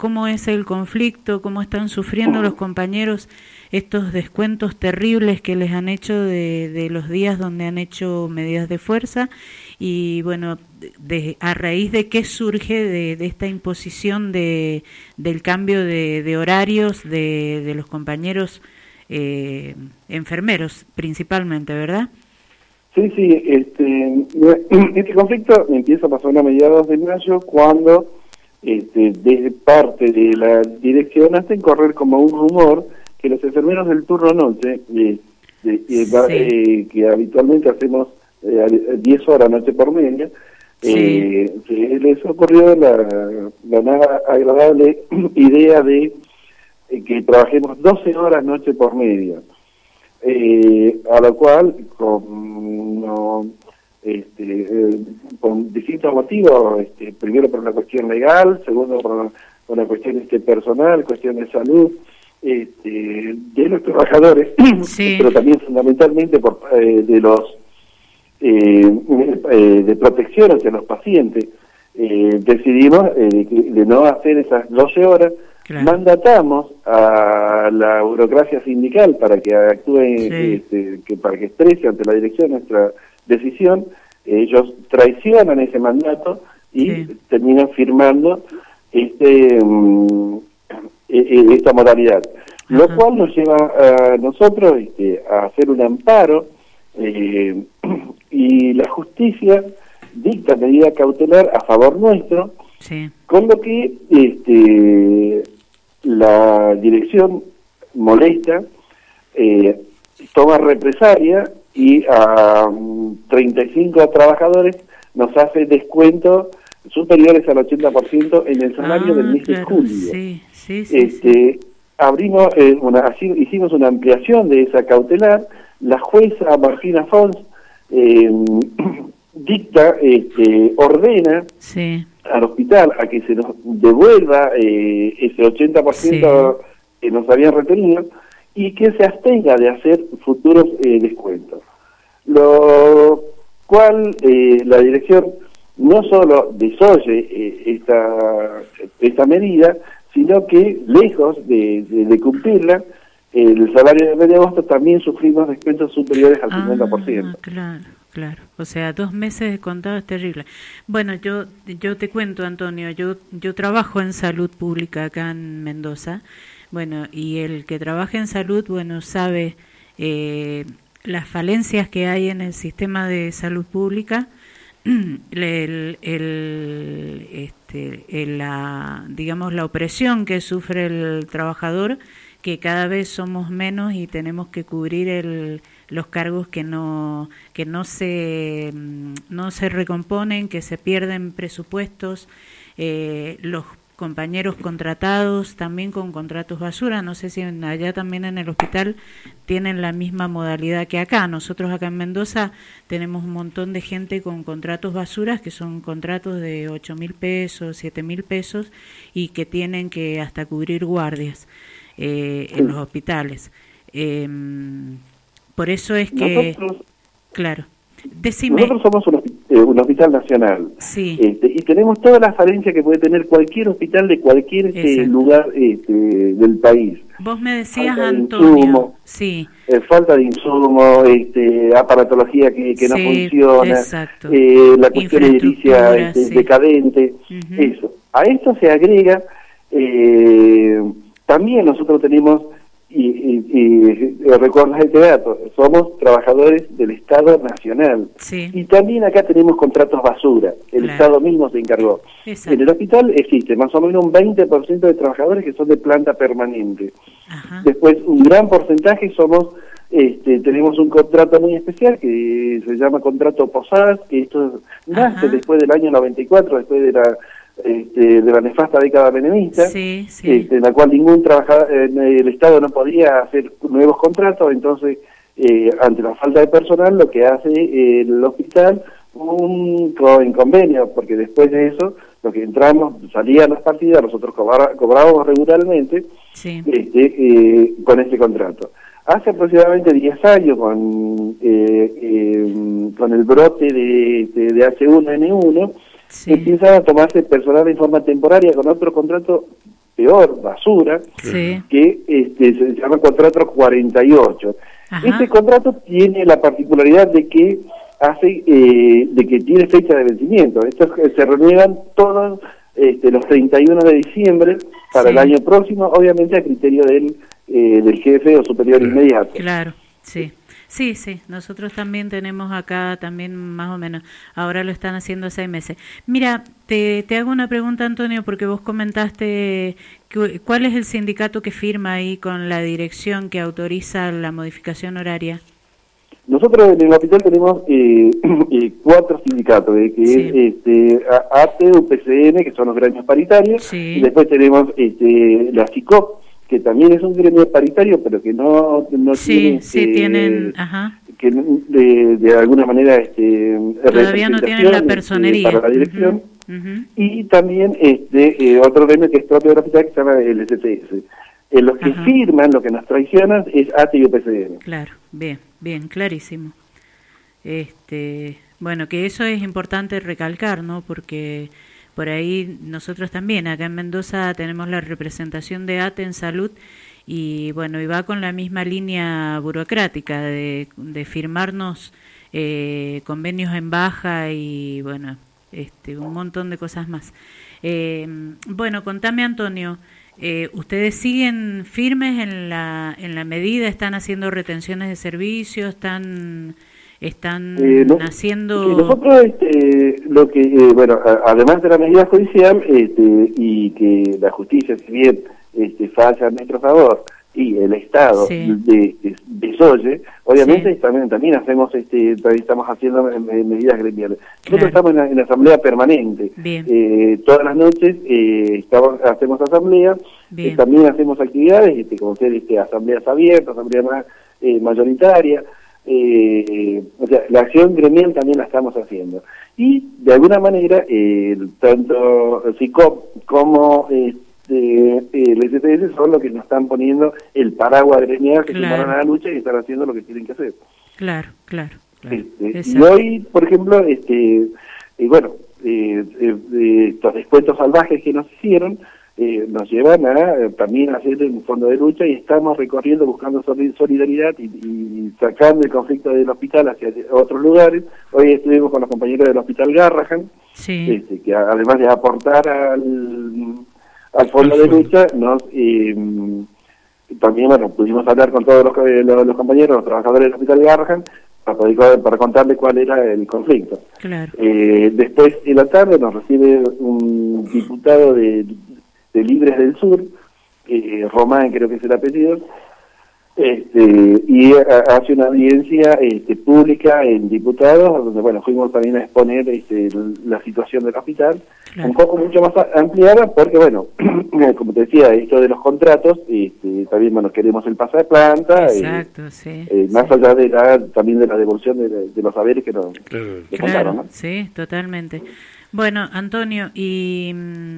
cómo es el conflicto, cómo están sufriendo los compañeros estos descuentos terribles que les han hecho de los días donde han hecho medidas de fuerza y bueno, a raíz de qué surge de esta imposición del cambio de horarios de los compañeros enfermeros principalmente, ¿verdad? Sí, este conflicto empieza más o menos a mediados de mayo cuando desde parte de la dirección hacen correr como un rumor que los enfermeros del turno noche, que habitualmente hacemos 10 horas noche por media, se les ocurrió la nada agradable idea de que trabajemos 12 horas noche por media. A lo cual, con distintos motivos, primero por una cuestión legal, segundo por una cuestión personal, cuestión de salud, de los trabajadores, pero también fundamentalmente de los de protección hacia los pacientes, decidimos de no hacer esas 12 horas. Claro. Mandatamos a la burocracia sindical para que actúe, para que exprese ante la dirección nuestra decisión. Ellos traicionan ese mandato y terminan firmando esta modalidad, lo cual nos lleva a nosotros a hacer un amparo y la justicia dicta medida cautelar a favor nuestro. Con lo que la dirección molesta, toma represalia y a 35 trabajadores nos hace descuentos superiores al 80% en el salario del mes de julio. Abrimos hicimos una ampliación de esa cautelar. La jueza Martina Fons dicta, ordena al hospital a que se nos devuelva ese 80% que nos habían retenido y que se abstenga de hacer futuros descuentos. Lo cual la dirección no solo desoye esta medida, sino que lejos de cumplirla, el salario del mes de agosto también sufrimos descuentos superiores al 50%. Claro, o sea, 2 meses de contado es terrible. Bueno, yo te cuento, Antonio, yo trabajo en salud pública acá en Mendoza, bueno, y el que trabaja en salud, bueno, sabe las falencias que hay en el sistema de salud pública, la opresión que sufre el trabajador, que cada vez somos menos y tenemos que cubrir los cargos que no se recomponen, que se pierden presupuestos, los compañeros contratados también con contratos basura. No sé si allá también en el hospital tienen la misma modalidad que acá. Nosotros acá en Mendoza tenemos un montón de gente con contratos basuras, que son contratos de 8.000 pesos, 7.000 pesos, y que tienen que hasta cubrir guardias en los hospitales. Por eso es que... Claro. Decime. Nosotros somos un hospital nacional, y tenemos todas las falencias que puede tener cualquier hospital de cualquier lugar del país. Vos me decías, Antonio, falta de insumo, aparatología que no funciona, la cuestión edilicia decadente, eso. A esto se agrega, también nosotros tenemos, y recuerdas este dato, somos trabajadores del Estado Nacional, y también acá tenemos contratos basura, el Estado mismo se encargó. En el hospital existe más o menos un 20% de trabajadores que son de planta permanente. Después un gran porcentaje somos, tenemos un contrato muy especial que se llama contrato Posadas, que esto nace después del año 94, después de la nefasta década menemista, en la cual ningún trabajador en el Estado no podía hacer nuevos contratos. Entonces, ante la falta de personal, lo que hace el hospital, en convenio, porque después de eso, lo que entramos, salían las partidas, nosotros cobrábamos regularmente con este contrato. Hace aproximadamente 10 años, con el brote de H1N1, empieza a tomarse personal en forma temporaria con otro contrato peor basura, que se llama contrato 48. Ajá. Este contrato tiene la particularidad de que de que tiene fecha de vencimiento. Estos se renuevan todos los 31 de diciembre para el año próximo, obviamente a criterio del jefe o superior inmediato. Claro, sí. Sí, nosotros también tenemos acá también más o menos, ahora lo están haciendo 6 meses. Mira, te hago una pregunta, Antonio, porque vos comentaste cuál es el sindicato que firma ahí con la dirección que autoriza la modificación horaria. Nosotros en el hospital tenemos 4 sindicatos, que es ATE, UPCN, que son los gremios paritarios, y después tenemos la CICOP, que también es un gremio paritario, pero que no tienen, ajá, que de alguna manera todavía no tienen la personería para la dirección, y también otro gremio que es propio del hospital, que se llama el STS. Los que firman, lo que nos traicionan es ATE y UPCN. Claro, bien, clarísimo. Bueno, que eso es importante recalcar, ¿no? Porque por ahí nosotros también, acá en Mendoza tenemos la representación de ATE en salud y bueno, y va con la misma línea burocrática de firmarnos convenios en baja y bueno, un montón de cosas más. Bueno, contame, Antonio, ¿ustedes siguen firmes en la medida? ¿Están haciendo retenciones de servicios? ¿Están haciendo...? Nosotros, lo que, además de la medida judicial, y que la justicia, si bien falla a nuestro favor, y el Estado desoye, obviamente también hacemos, estamos haciendo medidas gremiales. Nosotros estamos en la asamblea permanente. Todas las noches hacemos asambleas, también hacemos actividades, como ser asambleas abiertas, asambleas más mayoritarias. O sea, la acción gremial también la estamos haciendo. Y de alguna manera, tanto CICOP como el STS son los que nos están poniendo el paraguas gremial que se ponen a la lucha y están haciendo lo que tienen que hacer. Claro. Y hoy, por ejemplo, estos descuentos salvajes que nos hicieron nos llevan a también hacer un fondo de lucha y estamos recorriendo buscando solidaridad y sacando el conflicto del hospital hacia otros lugares. Hoy estuvimos con los compañeros del Hospital Garrahan, que además de aportar al fondo de lucha, también pudimos hablar con todos los compañeros, los trabajadores del Hospital Garrahan, para contarles cuál era el conflicto. Después, en la tarde, nos recibe un diputado de Libres del Sur, Román creo que es el apellido, y hace una audiencia pública en diputados, donde fuimos también a exponer la situación del hospital, un poco mucho más ampliada, porque como te decía, esto de los contratos, también queremos el pase de planta, más allá de también de la devolución de los saberes que nos contaron, ¿no? Sí, totalmente. Bueno, Antonio, y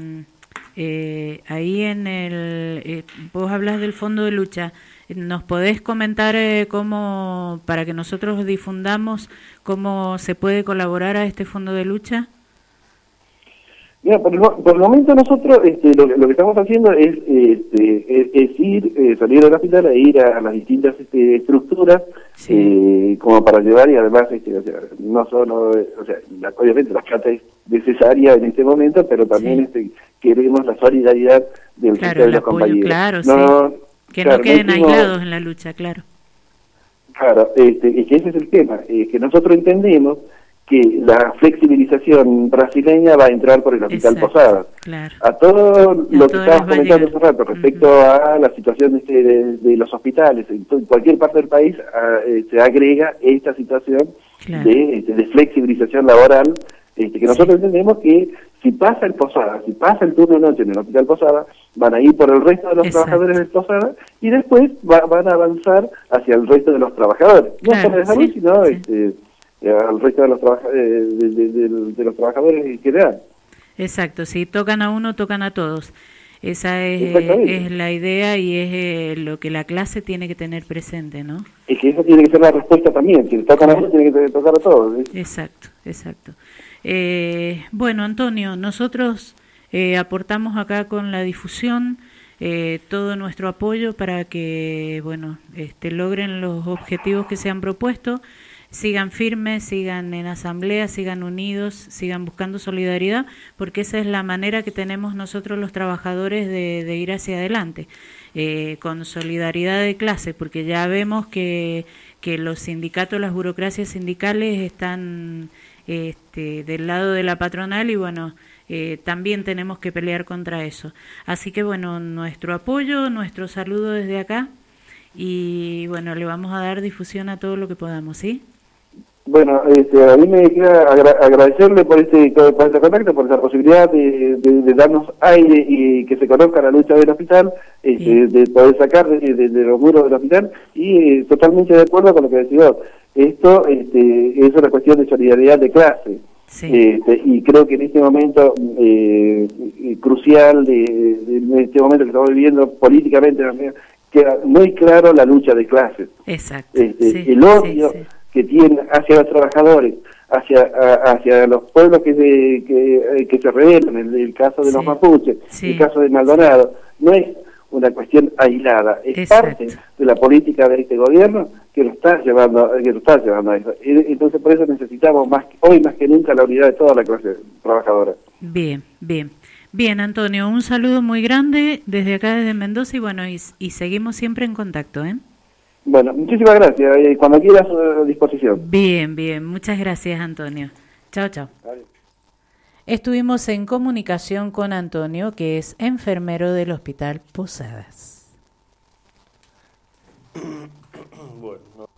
ahí vos hablas del fondo de lucha. ¿Nos podés comentar cómo, para que nosotros difundamos, cómo se puede colaborar a este fondo de lucha? Mira, por el momento nosotros lo que estamos haciendo es salir del hospital e ir a las distintas estructuras como para llevar, y además no solo, obviamente la plata es necesaria en este momento, pero también queremos la solidaridad del resto de los compañeros. Que no queden aislados en la lucha, claro. Es que ese es el tema, que nosotros entendemos que la flexibilización brasileña va a entrar por el Hospital Posadas. A todo lo que estábamos comentando hace rato respecto a la situación de los hospitales, en cualquier parte del país se agrega esta situación de flexibilización laboral, que nosotros entendemos que si pasa el Posadas, si pasa el turno de noche en el Hospital Posadas, van a ir por el resto de los trabajadores del Posadas y después van a avanzar hacia el resto de los trabajadores. No solo de salud, sino al resto de los trabajadores en general. Exacto, si tocan a uno, tocan a todos. Esa es la idea y es lo que la clase tiene que tener presente, ¿no? Es que esa tiene que ser la respuesta también. Si tocan a uno, tiene que tocar a todos. Exacto. Bueno, Antonio, nosotros aportamos acá con la difusión, todo nuestro apoyo para que, bueno, logren los objetivos que se han propuesto, sigan firmes, sigan en asamblea, sigan unidos, sigan buscando solidaridad, porque esa es la manera que tenemos nosotros los trabajadores de ir hacia adelante, con solidaridad de clase, porque ya vemos que los sindicatos, las burocracias sindicales están del lado de la patronal y bueno, también tenemos que pelear contra eso. Así que bueno, nuestro apoyo, nuestro saludo desde acá y bueno, le vamos a dar difusión a todo lo que podamos, ¿sí? Bueno, a mí me queda agradecerle por este contacto, por esa posibilidad de darnos aire y que se conozca la lucha del hospital, de poder sacar de los muros del hospital, y totalmente de acuerdo con lo que decís vos. Esto es una cuestión de solidaridad de clase. Sí. Y creo que en este momento crucial, en este momento que estamos viviendo políticamente, queda muy claro la lucha de clases. Exacto. El odio que tienen hacia los trabajadores, hacia los pueblos que se rebelan, en el caso de los mapuches, el caso de Maldonado, no es una cuestión aislada, es parte de la política de este gobierno que lo está llevando a eso. Entonces por eso necesitamos hoy más que nunca la unidad de toda la clase trabajadora. Bien, Antonio, un saludo muy grande desde acá, desde Mendoza, y bueno, y seguimos siempre en contacto, ¿eh? Bueno, muchísimas gracias. Cuando quieras, a disposición. Bien. Muchas gracias, Antonio. Chao. Adiós. Estuvimos en comunicación con Antonio, que es enfermero del Hospital Posadas. Bueno.